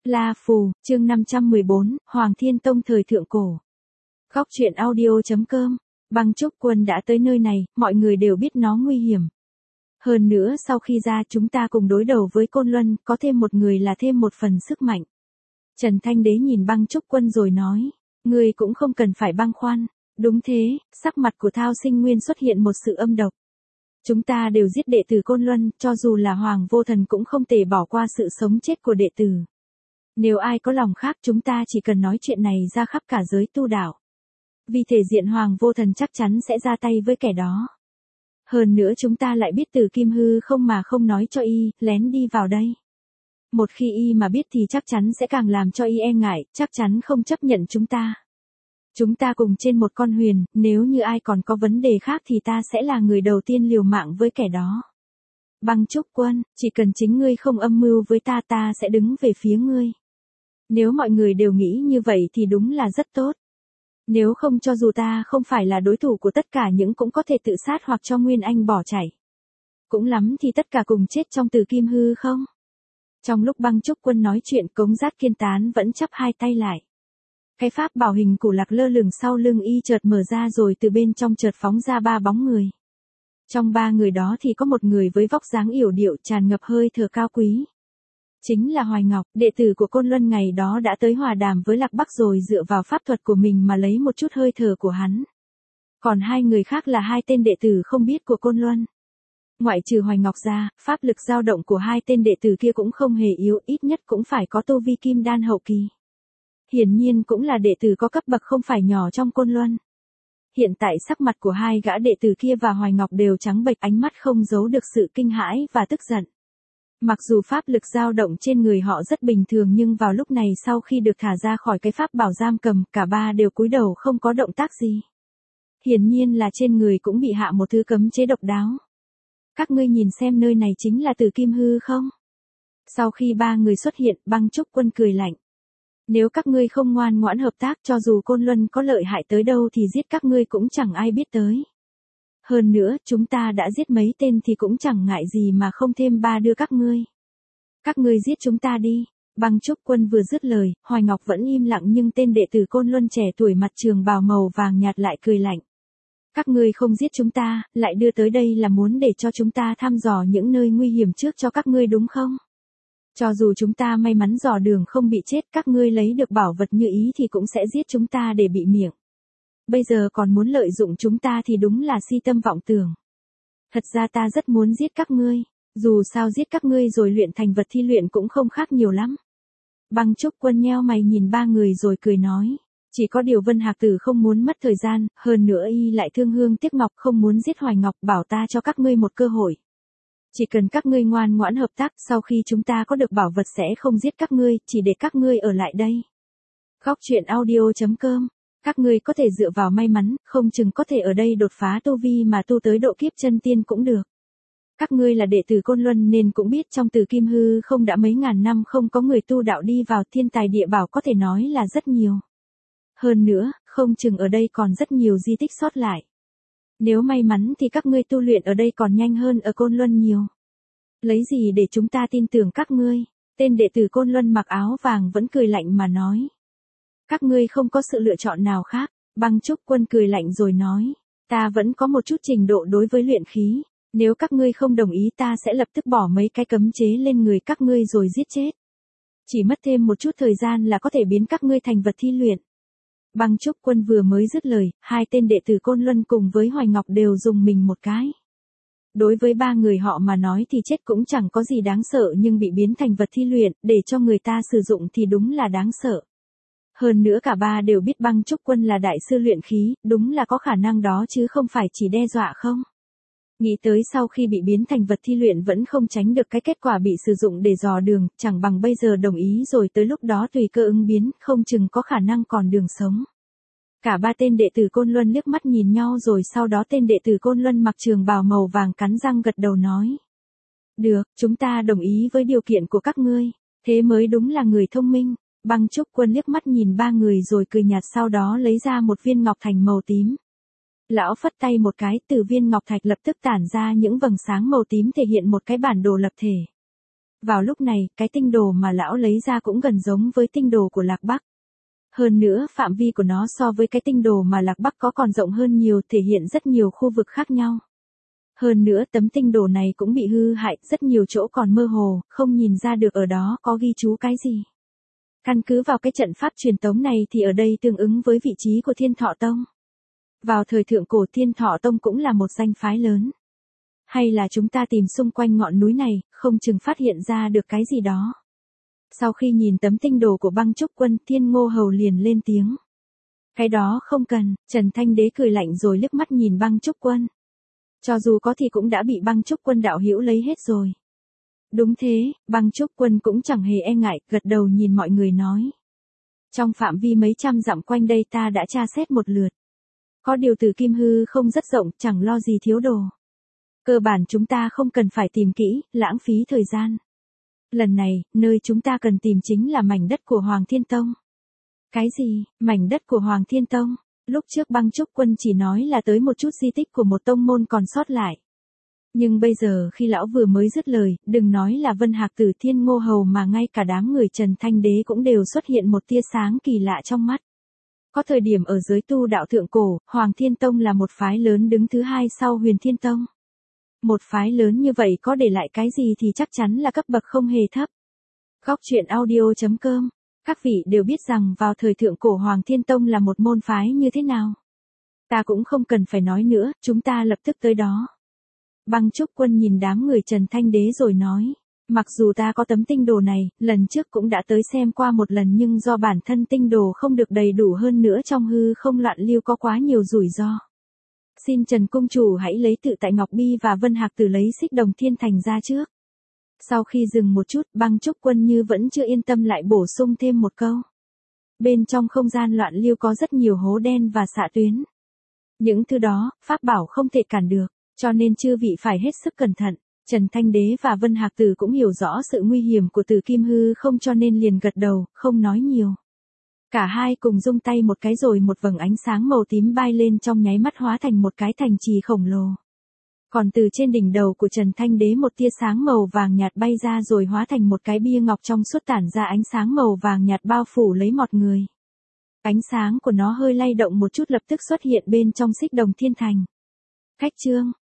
La Phù, chương 514, Hoàng Thiên Tông thời thượng cổ. Góc truyện audio.com. Băng Trúc Quân đã tới nơi này, mọi người đều biết nó nguy hiểm. Hơn nữa sau khi ra chúng ta cùng đối đầu với Côn Luân, có thêm một người là thêm một phần sức mạnh. Trần Thanh Đế nhìn Băng Trúc Quân rồi nói, ngươi cũng không cần phải băn khoăn. Đúng thế, sắc mặt của Thao Sinh Nguyên xuất hiện một sự âm độc. Chúng ta đều giết đệ tử Côn Luân, cho dù là Hoàng Vô Thần cũng không thể bỏ qua sự sống chết của đệ tử. Nếu ai có lòng khác chúng ta chỉ cần nói chuyện này ra khắp cả giới tu đạo. Vì thể diện Hoàng Vô Thần chắc chắn sẽ ra tay với kẻ đó. Hơn nữa chúng ta lại biết từ Kim Hư không mà không nói cho y, lén đi vào đây. Một khi y mà biết thì chắc chắn sẽ càng làm cho y e ngại, chắc chắn không chấp nhận chúng ta. Chúng ta cùng trên một con huyền, nếu như ai còn có vấn đề khác thì ta sẽ là người đầu tiên liều mạng với kẻ đó. Băng Trúc Quân, chỉ cần chính ngươi không âm mưu với ta, ta sẽ đứng về phía ngươi. Nếu mọi người đều nghĩ như vậy thì đúng là rất tốt. Nếu không cho dù ta không phải là đối thủ của tất cả những cũng có thể tự sát hoặc cho Nguyên Anh bỏ chạy. Cũng lắm thì tất cả cùng chết trong Từ Kim Hư không? Trong lúc Băng Trúc Quân nói chuyện, Cống Giác Kiên Tán vẫn chắp hai tay lại. Cái pháp bảo hình củ lạc lơ lửng sau lưng y chợt mở ra rồi từ bên trong chợt phóng ra ba bóng người. Trong ba người đó thì có một người với vóc dáng yểu điệu tràn ngập hơi thở cao quý. Chính là Hoài Ngọc, đệ tử của Côn Luân ngày đó đã tới hòa đàm với Lạc Bắc rồi dựa vào pháp thuật của mình mà lấy một chút hơi thở của hắn. Còn hai người khác là hai tên đệ tử không biết của Côn Luân. Ngoại trừ Hoài Ngọc ra, pháp lực dao động của hai tên đệ tử kia cũng không hề yếu, ít nhất cũng phải có tu vi kim đan hậu kỳ. Hiển nhiên cũng là đệ tử có cấp bậc không phải nhỏ trong Côn Luân. Hiện tại sắc mặt của hai gã đệ tử kia và Hoài Ngọc đều trắng bệch, ánh mắt không giấu được sự kinh hãi và tức giận. Mặc dù pháp lực dao động trên người họ rất bình thường nhưng vào lúc này sau khi được thả ra khỏi cái pháp bảo giam cầm, cả ba đều cúi đầu không có động tác gì. Hiển nhiên là trên người cũng bị hạ một thứ cấm chế độc đáo. Các ngươi nhìn xem nơi này chính là Từ Kim Hư không? Sau khi ba người xuất hiện, Băng Trúc Quân cười lạnh. Nếu các ngươi không ngoan ngoãn hợp tác, cho dù Côn Luân có lợi hại tới đâu thì giết các ngươi cũng chẳng ai biết tới. Hơn nữa, chúng ta đã giết mấy tên thì cũng chẳng ngại gì mà không thêm ba đưa các ngươi. Các ngươi giết chúng ta đi. Băng Trúc Quân vừa dứt lời, Hoài Ngọc vẫn im lặng nhưng tên đệ tử Côn Luân trẻ tuổi mặt trường bào màu vàng nhạt lại cười lạnh. Các ngươi không giết chúng ta, lại đưa tới đây là muốn để cho chúng ta thăm dò những nơi nguy hiểm trước cho các ngươi đúng không? Cho dù chúng ta may mắn dò đường không bị chết, các ngươi lấy được bảo vật như ý thì cũng sẽ giết chúng ta để bị miệng. Bây giờ còn muốn lợi dụng chúng ta thì đúng là si tâm vọng tưởng. Thật ra ta rất muốn giết các ngươi, dù sao giết các ngươi rồi luyện thành vật thi luyện cũng không khác nhiều lắm. Băng Trúc Quân nheo mày nhìn ba người rồi cười nói, chỉ có điều Vân Hạc Tử không muốn mất thời gian, hơn nữa y lại thương hương tiếc ngọc không muốn giết Hoài Ngọc, bảo ta cho các ngươi một cơ hội. Chỉ cần các ngươi ngoan ngoãn hợp tác, sau khi chúng ta có được bảo vật sẽ không giết các ngươi, chỉ để các ngươi ở lại đây. Góc truyện audio.com. Các ngươi có thể dựa vào may mắn, không chừng có thể ở đây đột phá tu vi mà tu tới độ kiếp chân tiên cũng được. Các ngươi là đệ tử Côn Luân nên cũng biết trong Từ Kim Hư không đã mấy ngàn năm không có người tu đạo đi vào, thiên tài địa bảo có thể nói là rất nhiều. Hơn nữa, không chừng ở đây còn rất nhiều di tích sót lại. Nếu may mắn thì các ngươi tu luyện ở đây còn nhanh hơn ở Côn Luân nhiều. Lấy gì để chúng ta tin tưởng các ngươi? Tên đệ tử Côn Luân mặc áo vàng vẫn cười lạnh mà nói. Các ngươi không có sự lựa chọn nào khác. Băng Trúc Quân cười lạnh rồi nói, ta vẫn có một chút trình độ đối với luyện khí. Nếu các ngươi không đồng ý ta sẽ lập tức bỏ mấy cái cấm chế lên người các ngươi rồi giết chết. Chỉ mất thêm một chút thời gian là có thể biến các ngươi thành vật thi luyện. Băng Trúc Quân vừa mới dứt lời, hai tên đệ tử Côn Luân cùng với Hoài Ngọc đều dùng mình một cái. Đối với ba người họ mà nói thì chết cũng chẳng có gì đáng sợ, nhưng bị biến thành vật thi luyện để cho người ta sử dụng thì đúng là đáng sợ. Hơn nữa cả ba đều biết Băng Trúc Quân là đại sư luyện khí, đúng là có khả năng đó chứ không phải chỉ đe dọa không. Nghĩ tới sau khi bị biến thành vật thi luyện vẫn không tránh được cái kết quả bị sử dụng để dò đường, chẳng bằng bây giờ đồng ý rồi tới lúc đó tùy cơ ứng biến, không chừng có khả năng còn đường sống. Cả ba tên đệ tử Côn Luân liếc mắt nhìn nhau rồi sau đó tên đệ tử Côn Luân mặc trường bào màu vàng cắn răng gật đầu nói. Được, chúng ta đồng ý với điều kiện của các ngươi, thế mới đúng là người thông minh. Băng Trúc Quân liếc mắt nhìn ba người rồi cười nhạt sau đó lấy ra một viên ngọc thành màu tím. Lão phất tay một cái, từ viên ngọc thạch lập tức tản ra những vầng sáng màu tím thể hiện một cái bản đồ lập thể. Vào lúc này, cái tinh đồ mà lão lấy ra cũng gần giống với tinh đồ của Lạc Bắc. Hơn nữa, phạm vi của nó so với cái tinh đồ mà Lạc Bắc có còn rộng hơn nhiều, thể hiện rất nhiều khu vực khác nhau. Hơn nữa, tấm tinh đồ này cũng bị hư hại, rất nhiều chỗ còn mơ hồ, không nhìn ra được ở đó có ghi chú cái gì. Căn cứ vào cái trận pháp truyền tống này thì ở đây tương ứng với vị trí của Thiên Thọ Tông. Vào thời thượng cổ Thiên Thọ Tông cũng là một danh phái lớn. Hay là chúng ta tìm xung quanh ngọn núi này, không chừng phát hiện ra được cái gì đó. Sau khi nhìn tấm tinh đồ của Băng Trúc Quân, Thiên Ngô Hầu liền lên tiếng. Cái đó không cần, Trần Thanh Đế cười lạnh rồi liếc mắt nhìn Băng Trúc Quân. Cho dù có thì cũng đã bị Băng Trúc Quân đạo hữu lấy hết rồi. Đúng thế, Băng Trúc Quân cũng chẳng hề e ngại, gật đầu nhìn mọi người nói. Trong phạm vi mấy trăm dặm quanh đây ta đã tra xét một lượt. Có điều Tử Kim Hư không rất rộng, chẳng lo gì thiếu đồ. Cơ bản chúng ta không cần phải tìm kỹ, lãng phí thời gian. Lần này, nơi chúng ta cần tìm chính là mảnh đất của Hoàng Thiên Tông. Cái gì, mảnh đất của Hoàng Thiên Tông? Lúc trước Băng Trúc Quân chỉ nói là tới một chút di tích của một tông môn còn sót lại. Nhưng bây giờ khi lão vừa mới dứt lời, đừng nói là Vân Hạc Tử Thiên Ngô Hầu mà ngay cả đám người Trần Thanh Đế cũng đều xuất hiện một tia sáng kỳ lạ trong mắt. Có thời điểm ở giới tu đạo thượng cổ, Hoàng Thiên Tông là một phái lớn đứng thứ hai sau Huyền Thiên Tông. Một phái lớn như vậy có để lại cái gì thì chắc chắn là cấp bậc không hề thấp. Góc truyện audio.com. Các vị đều biết rằng vào thời thượng cổ Hoàng Thiên Tông là một môn phái như thế nào. Ta cũng không cần phải nói nữa, chúng ta lập tức tới đó. Băng Trúc Quân nhìn đám người Trần Thanh Đế rồi nói. Mặc dù ta có tấm tinh đồ này, lần trước cũng đã tới xem qua một lần nhưng do bản thân tinh đồ không được đầy đủ hơn nữa trong hư không loạn lưu có quá nhiều rủi ro. Xin Trần Cung Chủ hãy lấy tự tại Ngọc Bi và Vân Hạc Tử lấy Xích Đồng Thiên Thành ra trước. Sau khi dừng một chút, Băng Trúc Quân như vẫn chưa yên tâm lại bổ sung thêm một câu. Bên trong không gian loạn lưu có rất nhiều hố đen và xạ tuyến. Những thứ đó, pháp bảo không thể cản được, cho nên chư vị phải hết sức cẩn thận. Trần Thanh Đế và Vân Hạc Tử cũng hiểu rõ sự nguy hiểm của Tử Kim Hư không cho nên liền gật đầu, không nói nhiều. Cả hai cùng rung tay một cái rồi một vầng ánh sáng màu tím bay lên trong nháy mắt hóa thành một cái thành trì khổng lồ. Còn từ trên đỉnh đầu của Trần Thanh Đế một tia sáng màu vàng nhạt bay ra rồi hóa thành một cái bia ngọc trong suốt tản ra ánh sáng màu vàng nhạt bao phủ lấy mọi người. Ánh sáng của nó hơi lay động một chút lập tức xuất hiện bên trong Xích Đồng Thiên Thành. Khách chương